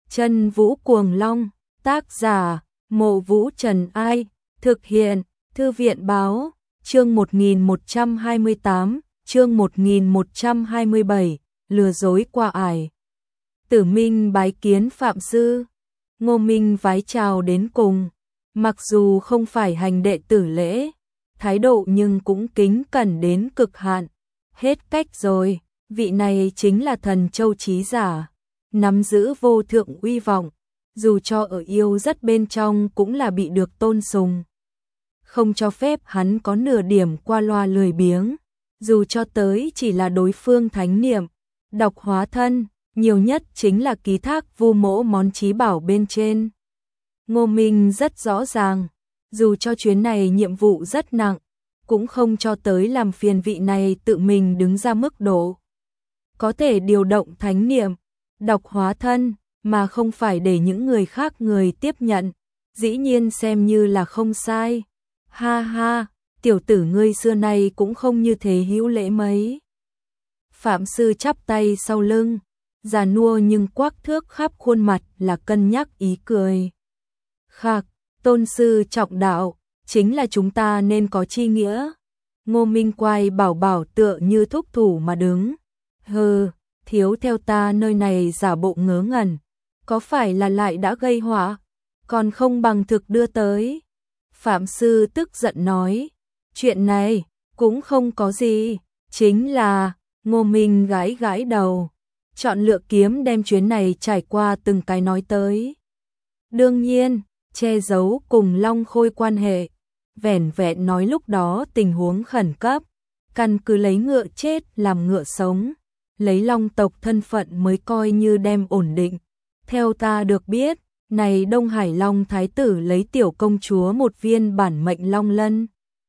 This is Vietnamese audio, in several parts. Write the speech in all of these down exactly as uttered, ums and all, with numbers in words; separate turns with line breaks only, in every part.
Chân Vũ Cuồng Long, tác giả, Mộ Vũ Trần Ai, thực hiện, Thư viện Báo, chương một nghìn một trăm hai mươi tám, chương một nghìn một trăm hai mươi bảy, lừa dối qua ải. Tử Minh bái kiến Phạm Sư, Ngô Minh vái chào đến cùng, mặc dù không phải hành đệ tử lễ, thái độ nhưng cũng kính cẩn đến cực hạn. Hết cách rồi, vị này chính là thần châu trí giả, nắm giữ vô thượng uy vọng, dù cho ở yêu rất bên trong cũng là bị được tôn sùng. Không cho phép hắn có nửa điểm qua loa lười biếng, dù cho tới chỉ là đối phương thánh niệm, đọc hóa thân, nhiều nhất chính là ký thác vu mỗ món chí bảo bên trên. Ngô Minh rất rõ ràng, dù cho chuyến này nhiệm vụ rất nặng, cũng không cho tới làm phiền vị này tự mình đứng ra mức độ. Có thể điều động thánh niệm, đọc hóa thân, mà không phải để những người khác người tiếp nhận, dĩ nhiên xem như là không sai. Ha ha, tiểu tử ngươi xưa nay cũng không như thế hữu lễ mấy. Phạm Sư chắp tay sau lưng, già nua nhưng quắc thước khắp khuôn mặt là cân nhắc ý cười. Khạc, tôn sư trọng đạo, chính là chúng ta nên có chi nghĩa. Ngô Minh quay bảo bảo tựa như thúc thủ mà đứng. Hừ, thiếu theo ta nơi này giả bộ ngớ ngẩn, có phải là lại đã gây họa, còn không bằng thực đưa tới. Phạm Sư tức giận nói, chuyện này cũng không có gì, chính là, Ngô Minh gãi gãi đầu, chọn lựa kiếm đem chuyến này trải qua từng cái nói tới. Đương nhiên, che giấu cùng Long Khôi quan hệ, vẻn vẹn nói lúc đó tình huống khẩn cấp, căn cứ lấy ngựa chết làm ngựa sống, lấy Long tộc thân phận mới coi như đem ổn định. Theo ta được biết, này Đông Hải Long Thái tử lấy tiểu công chúa một viên bản mệnh Long Lân,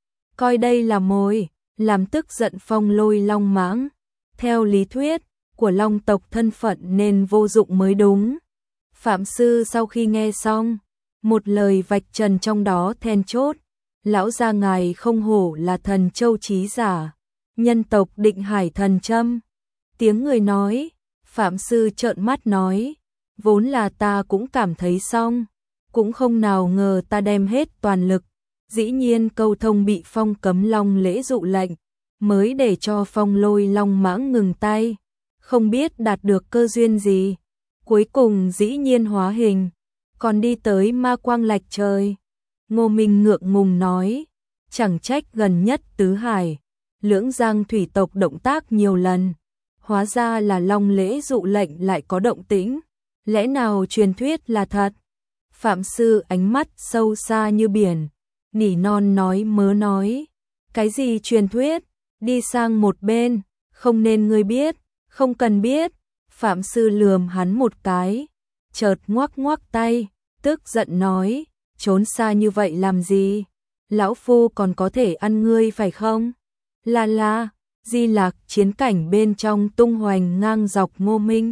coi đây là mồi, làm tức giận Phong Lôi Long Mãng. Theo lý thuyết, của Long tộc thân phận nên vô dụng mới đúng. Phạm Sư sau khi nghe xong, một lời vạch trần trong đó then chốt, lão gia ngài không hổ là thần châu trí giả, nhân tộc Định Hải thần châm. Tiếng người nói, Phạm Sư trợn mắt nói, vốn là ta cũng cảm thấy xong, cũng không nào ngờ ta đem hết toàn lực, dĩ nhiên câu thông bị Phong Cấm Long lễ dụ lệnh, mới để cho Phong Lôi Long Mãng ngừng tay, không biết đạt được cơ duyên gì, cuối cùng dĩ nhiên hóa hình, còn đi tới ma quang lạch trời. Ngô Minh ngượng ngùng nói, chẳng trách gần nhất tứ hải, lưỡng giang thủy tộc động tác nhiều lần, hóa ra là Long lễ dụ lệnh lại có động tĩnh, lẽ nào truyền thuyết là thật? Phạm Sư ánh mắt sâu xa như biển, nỉ non nói mớ nói, cái gì truyền thuyết, đi sang một bên, không nên ngươi biết, không cần biết. Phạm Sư lườm hắn một cái, chợt ngoắc ngoắc tay, tức giận nói, trốn xa như vậy làm gì? Lão Phu còn có thể ăn ngươi phải không? La la, Di Lạc chiến cảnh bên trong tung hoành ngang dọc Ngô Minh.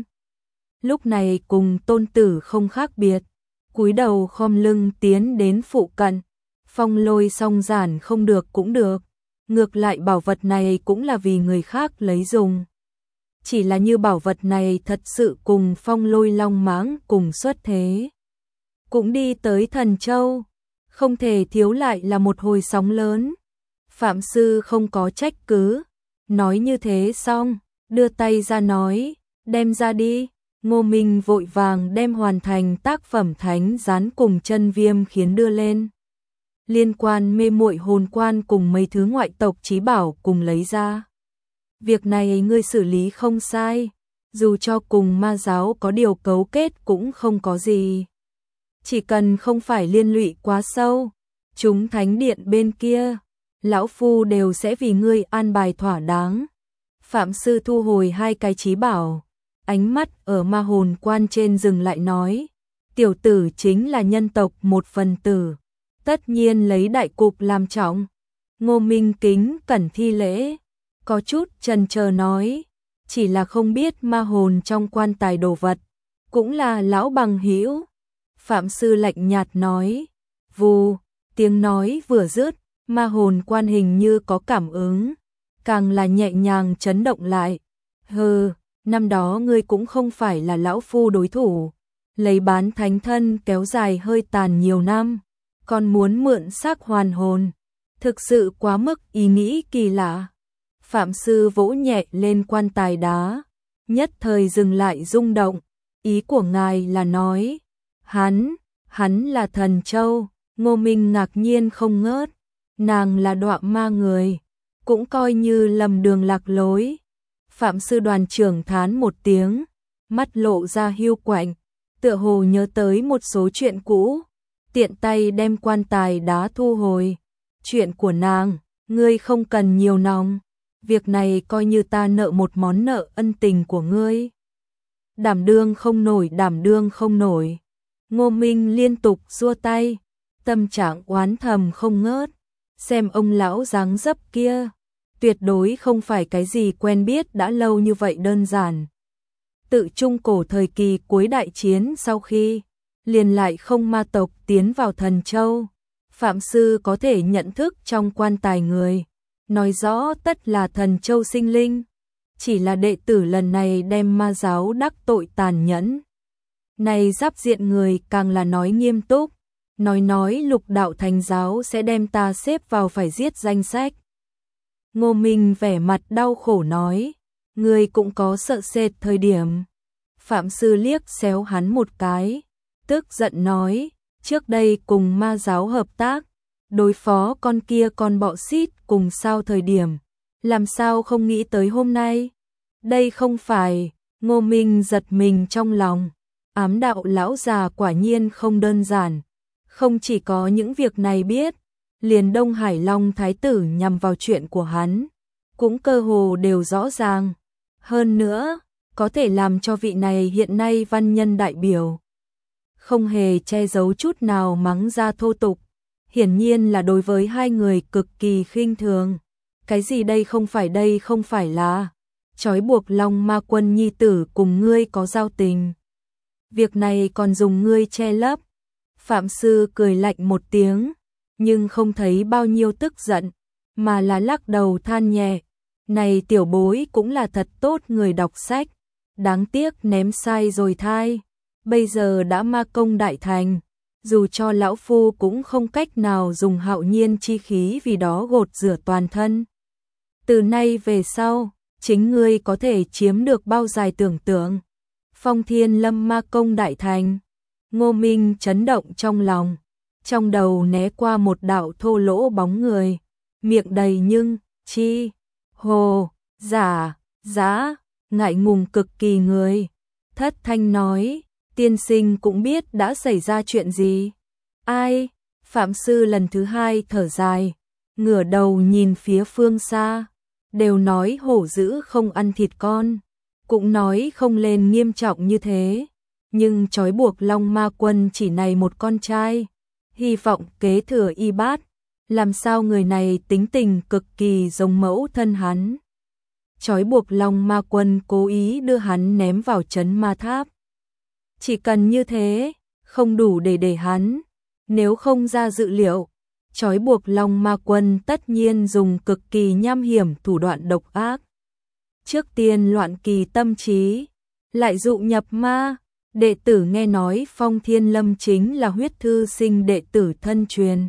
Lúc này cùng tôn tử không khác biệt, cúi đầu khom lưng tiến đến phụ cận, Phong Lôi song giản không được cũng được, ngược lại bảo vật này cũng là vì người khác lấy dùng. Chỉ là như bảo vật này thật sự cùng Phong Lôi Long Mãng cùng xuất thế, cũng đi tới Thần Châu, không thể thiếu lại là một hồi sóng lớn. Phạm Sư không có trách cứ, nói như thế xong, đưa tay ra nói, đem ra đi. Ngô Minh vội vàng đem hoàn thành tác phẩm thánh gián cùng chân viêm khiến đưa lên. Liên quan mê muội hồn quan cùng mấy thứ ngoại tộc chí bảo cùng lấy ra. Việc này ngươi xử lý không sai, dù cho cùng ma giáo có điều cấu kết cũng không có gì. Chỉ cần không phải liên lụy quá sâu, chúng thánh điện bên kia, lão phu đều sẽ vì ngươi an bài thỏa đáng. Phạm Sư thu hồi hai cái chí bảo, ánh mắt ở ma hồn quan trên dừng lại nói, tiểu tử chính là nhân tộc một phần tử, tất nhiên lấy đại cục làm trọng. Ngô Minh kính cẩn thi lễ, có chút chần chờ nói, chỉ là không biết ma hồn trong quan tài đồ vật, cũng là lão bằng hữu. Phạm Sư lạnh nhạt nói, vù, tiếng nói vừa dứt, ma hồn quan hình như có cảm ứng, càng là nhẹ nhàng chấn động lại. Hừ, năm đó ngươi cũng không phải là lão phu đối thủ, lấy bán thánh thân kéo dài hơi tàn nhiều năm, còn muốn mượn xác hoàn hồn, thực sự quá mức ý nghĩ kỳ lạ. Phạm sư vỗ nhẹ lên quan tài đá, nhất thời dừng lại rung động, ý của ngài là nói, hắn, hắn là thần châu. Ngô Minh ngạc nhiên không ngớt, nàng là đọa ma người, cũng coi như lầm đường lạc lối. Phạm sư đoàn trưởng thán một tiếng, mắt lộ ra hiu quạnh, tựa hồ nhớ tới một số chuyện cũ, tiện tay đem quan tài đá thu hồi. Chuyện của nàng, ngươi không cần nhiều lòng, việc này coi như ta nợ một món nợ ân tình của ngươi. Đảm đương không nổi, đảm đương không nổi. Ngô Minh liên tục giơ tay, tâm trạng oán thầm không ngớt, xem ông lão dáng dấp kia, tuyệt đối không phải cái gì quen biết đã lâu như vậy đơn giản. Tự trung cổ thời kỳ cuối đại chiến sau khi, liền lại không ma tộc tiến vào Thần Châu, Phạm sư có thể nhận thức trong quan tài người, nói rõ tất là Thần Châu sinh linh, chỉ là đệ tử lần này đem ma giáo đắc tội tàn nhẫn. Này giáp diện người càng là nói nghiêm túc, nói nói lục đạo thánh giáo sẽ đem ta xếp vào phải giết danh sách. Ngô Minh vẻ mặt đau khổ nói, người cũng có sợ sệt thời điểm. Phạm sư liếc xéo hắn một cái, tức giận nói, trước đây cùng ma giáo hợp tác, đối phó con kia con bọ xít cùng sao thời điểm, làm sao không nghĩ tới hôm nay. Đây không phải. Ngô Minh giật mình trong lòng, ám đạo lão già quả nhiên không đơn giản, không chỉ có những việc này biết, liền Đông Hải Long Thái tử nhằm vào chuyện của hắn, cũng cơ hồ đều rõ ràng. Hơn nữa, có thể làm cho vị này hiện nay văn nhân đại biểu không hề che giấu chút nào mắng ra thô tục, hiển nhiên là đối với hai người cực kỳ khinh thường. Cái gì đây không phải, đây không phải là trói buộc Long Ma Quân nhi tử cùng ngươi có giao tình, việc này còn dùng ngươi che lấp. Phạm sư cười lạnh một tiếng, nhưng không thấy bao nhiêu tức giận, mà là lắc đầu than nhẹ, này tiểu bối cũng là thật tốt người đọc sách, đáng tiếc ném sai rồi thai, bây giờ đã ma công đại thành, dù cho lão phu cũng không cách nào dùng hạo nhiên chi khí vì đó gột rửa toàn thân. Từ nay về sau, chính ngươi có thể chiếm được bao dài tưởng tượng. Phong Thiên Lâm ma công đại thành. Ngô Minh chấn động trong lòng, trong đầu né qua một đạo thô lỗ bóng người, miệng đầy nhưng, chi, hồ, giả, giá, ngại ngùng cực kỳ người. Thất thanh nói, tiên sinh cũng biết đã xảy ra chuyện gì. Ai? Phạm sư lần thứ hai thở dài, ngửa đầu nhìn phía phương xa, đều nói hổ dữ không ăn thịt con, cũng nói không lên nghiêm trọng như thế, nhưng trói buộc Long Ma Quân chỉ này một con trai, hy vọng kế thừa y bát, làm sao người này tính tình cực kỳ giống mẫu thân hắn. Trói buộc Long Ma Quân cố ý đưa hắn ném vào trấn ma tháp. Chỉ cần như thế, không đủ để để hắn, nếu không ra dự liệu, trói buộc Long Ma Quân tất nhiên dùng cực kỳ nham hiểm thủ đoạn độc ác. Trước tiên loạn kỳ tâm trí, lại dụ nhập ma, đệ tử nghe nói Phong Thiên Lâm chính là huyết thư sinh đệ tử thân truyền.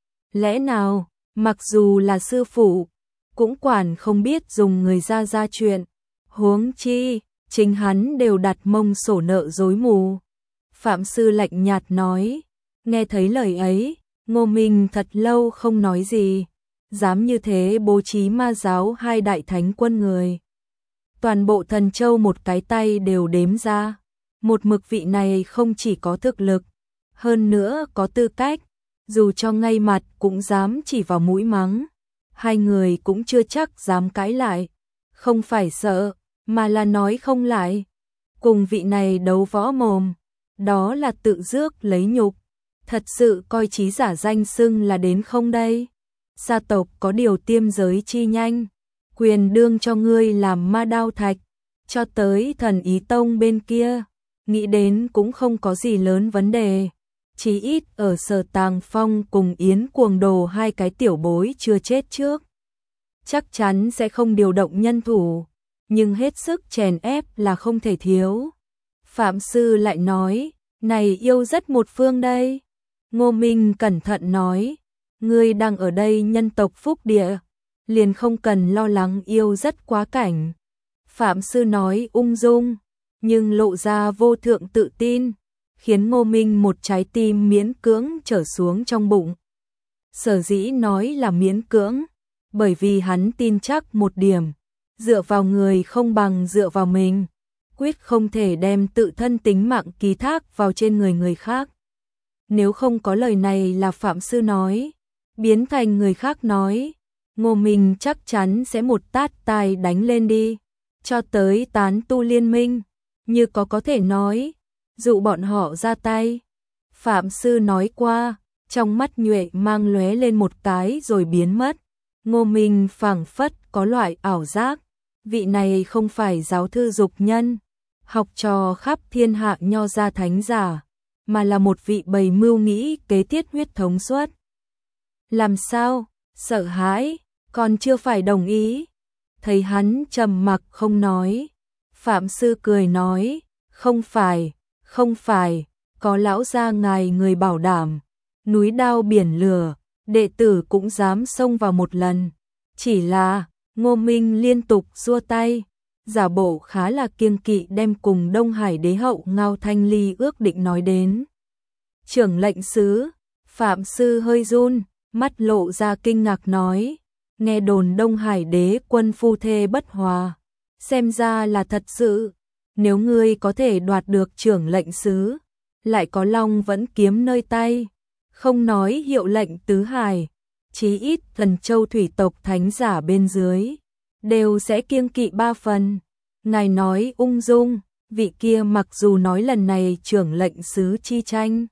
Lẽ nào, mặc dù là sư phụ, cũng quản không biết dùng người ra ra chuyện, huống chi, chính hắn đều đặt mông sổ nợ dối mù. Phạm sư lạnh nhạt nói, nghe thấy lời ấy, Ngô Minh thật lâu không nói gì, dám như thế bố trí ma giáo hai đại thánh quân người. Toàn bộ Thần Châu một cái tay đều đếm ra, một mực vị này không chỉ có thực lực, hơn nữa có tư cách, dù cho ngay mặt cũng dám chỉ vào mũi mắng, hai người cũng chưa chắc dám cãi lại, không phải sợ, mà là nói không lại. Cùng vị này đấu võ mồm, đó là tự rước lấy nhục, thật sự coi trí giả danh xưng là đến không đây. Gia tộc có điều tiêm giới chi nhanh, quyền đương cho ngươi làm ma đao thạch, cho tới Thần Ý Tông bên kia, nghĩ đến cũng không có gì lớn vấn đề. Chí ít ở Sở Tàng Phong cùng Yến Cuồng Đồ hai cái tiểu bối chưa chết trước, chắc chắn sẽ không điều động nhân thủ, nhưng hết sức chèn ép là không thể thiếu. Phạm sư lại nói, Này yêu rất một phương đây. Ngô Minh cẩn thận nói, ngươi đang ở đây nhân tộc phúc địa, liền không cần lo lắng yêu rất quá cảnh. Phạm Sư nói ung dung, nhưng lộ ra vô thượng tự tin, khiến Ngô Minh một trái tim miễn cưỡng trở xuống trong bụng. Sở dĩ nói là miễn cưỡng, bởi vì hắn tin chắc một điểm, dựa vào người không bằng dựa vào mình, quyết không thể đem tự thân tính mạng ký thác vào trên người người khác. Nếu không có lời này là Phạm Sư nói, biến thành người khác nói, Ngô Minh chắc chắn sẽ một tát tai đánh lên đi, cho tới tán tu liên minh, như có có thể nói, dụ bọn họ ra tay. Phạm Sư nói qua, trong mắt nhuệ mang lóe lên một cái rồi biến mất. Ngô Minh phảng phất có loại ảo giác, vị này không phải giáo thư dục nhân, học trò khắp thiên hạ nho gia thánh giả, mà là một vị bày mưu nghĩ kế thiết huyết thống suốt. Làm sao? Sợ hãi, còn chưa phải đồng ý. Thấy hắn trầm mặc không nói, Phạm Sư cười nói, không phải, không phải, có lão gia ngài người bảo đảm, núi đao biển lửa, đệ tử cũng dám xông vào một lần. Chỉ là, Ngô Minh liên tục giơ tay, giả bộ khá là kiêng kỵ đem cùng Đông Hải đế hậu Ngao Thanh Ly ước định nói đến. Trưởng lệnh sứ, Phạm Sư hơi run, mắt lộ ra kinh ngạc nói, nghe đồn Đông Hải đế quân phu thê bất hòa, xem ra là thật sự, nếu ngươi có thể đoạt được trưởng lệnh sứ, lại có long vẫn kiếm nơi tay, không nói hiệu lệnh tứ hải, chí ít Thần Châu thủy tộc thánh giả bên dưới, đều sẽ kiêng kỵ ba phần. Ngài nói ung dung, vị kia mặc dù nói lần này trưởng lệnh sứ chi tranh,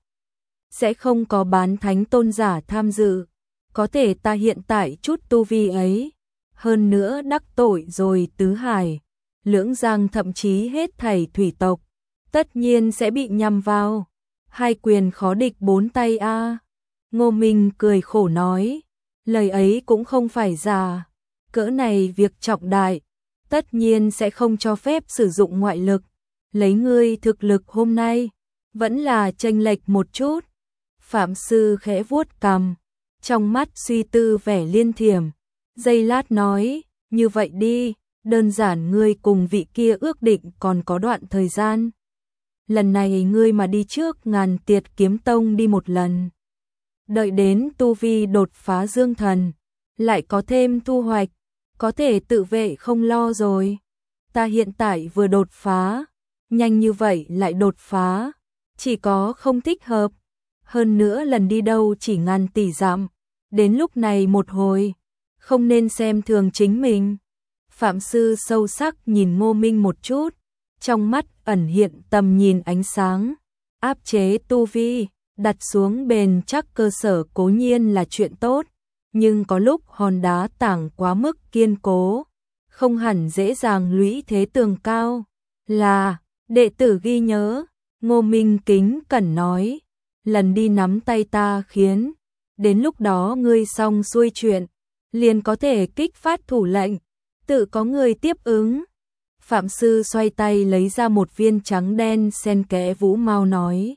sẽ không có bán thánh tôn giả tham dự, có thể ta hiện tại chút tu vi ấy, hơn nữa đắc tội rồi tứ hải, lưỡng giang thậm chí hết thảy thủy tộc, tất nhiên sẽ bị nhằm vào, hai quyền khó địch bốn tay a. À. Ngô Minh cười khổ nói, lời ấy cũng không phải giả, cỡ này việc trọng đại, tất nhiên sẽ không cho phép sử dụng ngoại lực, lấy ngươi thực lực hôm nay, vẫn là chênh lệch một chút. Phạm Sư khẽ vuốt cằm, trong mắt suy tư vẻ liên thiểm, giây lát nói, như vậy đi, đơn giản ngươi cùng vị kia ước định còn có đoạn thời gian. Lần này ngươi mà đi trước Ngàn Tiệt Kiếm Tông đi một lần. Đợi đến tu vi đột phá dương thần, lại có thêm thu hoạch, có thể tự vệ không lo rồi. Ta hiện tại vừa đột phá, nhanh như vậy lại đột phá, chỉ có không thích hợp. Hơn nữa lần đi đâu chỉ ngàn tỷ dặm, đến lúc này một hồi, không nên xem thường chính mình. Phạm Sư sâu sắc nhìn Ngô Minh một chút, trong mắt ẩn hiện tầm nhìn ánh sáng, áp chế tu vi, đặt xuống bền chắc cơ sở cố nhiên là chuyện tốt, nhưng có lúc hòn đá tảng quá mức kiên cố, không hẳn dễ dàng lũy thế tường cao. Là, đệ tử ghi nhớ, Ngô Minh kính cẩn nói, lần đi nắm tay ta khiến, đến lúc đó ngươi xong xuôi chuyện, liền có thể kích phát thủ lệnh, tự có người tiếp ứng. Phạm Sư xoay tay lấy ra một viên trắng đen xen kẽ vũ mau nói.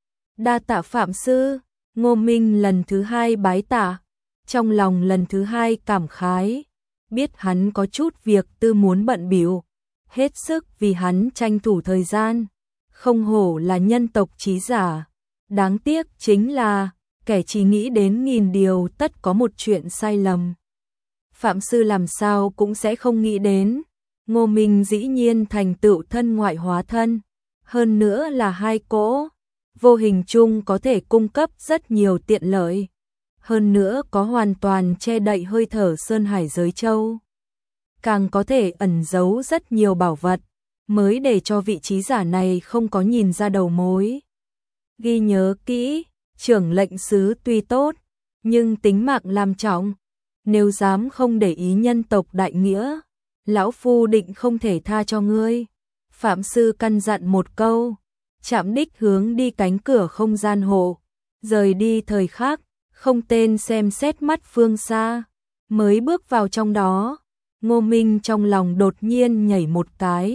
Đa tạ Phạm Sư. Ngô Minh lần thứ hai bái tạ, trong lòng lần thứ hai cảm khái, biết hắn có chút việc tư muốn bận bịu, hết sức vì hắn tranh thủ thời gian, không hổ là nhân tộc trí giả, đáng tiếc chính là, kẻ chỉ nghĩ đến nghìn điều tất có một chuyện sai lầm. Phạm Sư làm sao cũng sẽ không nghĩ đến, Ngô Minh dĩ nhiên thành tựu thân ngoại hóa thân, hơn nữa là hai cỗ, vô hình chung có thể cung cấp rất nhiều tiện lợi, hơn nữa có hoàn toàn che đậy hơi thở sơn hải giới châu, càng có thể ẩn giấu rất nhiều bảo vật, mới để cho vị trí giả này không có nhìn ra đầu mối. Ghi nhớ kỹ, trưởng lệnh sứ tuy tốt, nhưng tính mạng làm trọng, nếu dám không để ý nhân tộc đại nghĩa, lão phu định không thể tha cho ngươi. Phạm Sư căn dặn một câu, chạm đích hướng đi cánh cửa không gian hộ, rời đi thời khắc, không tên xem xét mắt phương xa, mới bước vào trong đó. Ngô Minh trong lòng đột nhiên nhảy một cái,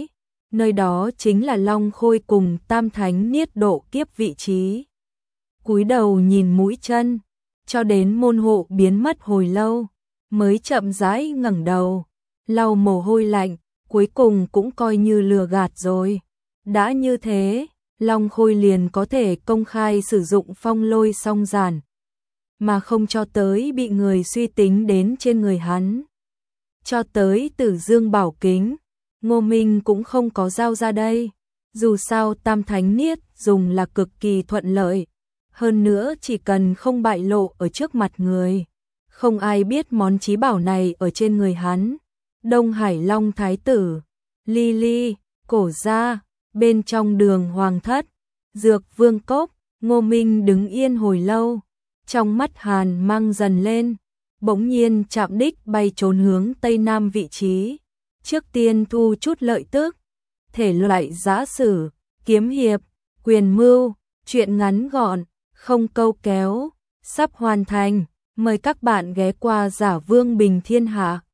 nơi đó chính là Long Khôi cùng Tam Thánh Niết độ kiếp vị trí. Cúi đầu nhìn mũi chân, cho đến môn hộ biến mất hồi lâu, mới chậm rãi ngẩng đầu, lau mồ hôi lạnh, cuối cùng cũng coi như lừa gạt rồi. Đã như thế, Long Khôi liền có thể công khai sử dụng phong lôi song giản, mà không cho tới bị người suy tính đến trên người hắn. Cho tới Tử Dương Bảo Kính, Ngô Minh cũng không có giao ra đây. Dù sao Tam Thánh Niết dùng là cực kỳ thuận lợi. Hơn nữa chỉ cần không bại lộ ở trước mặt người, không ai biết món chí bảo này ở trên người hắn. Đông Hải Long Thái Tử, Ly Ly, Cổ Gia, bên trong Đường Hoàng Thất, Dược Vương Cốc, Ngô Minh đứng yên hồi lâu, trong mắt hàn mang dần lên, bỗng nhiên chạm đích bay trốn hướng Tây Nam vị trí. Trước tiên thu chút lợi tức, thể loại giã sử, kiếm hiệp, quyền mưu, truyện ngắn gọn, không câu kéo, sắp hoàn thành. Mời các bạn ghé qua Giả Vương Bình Thiên Hạ.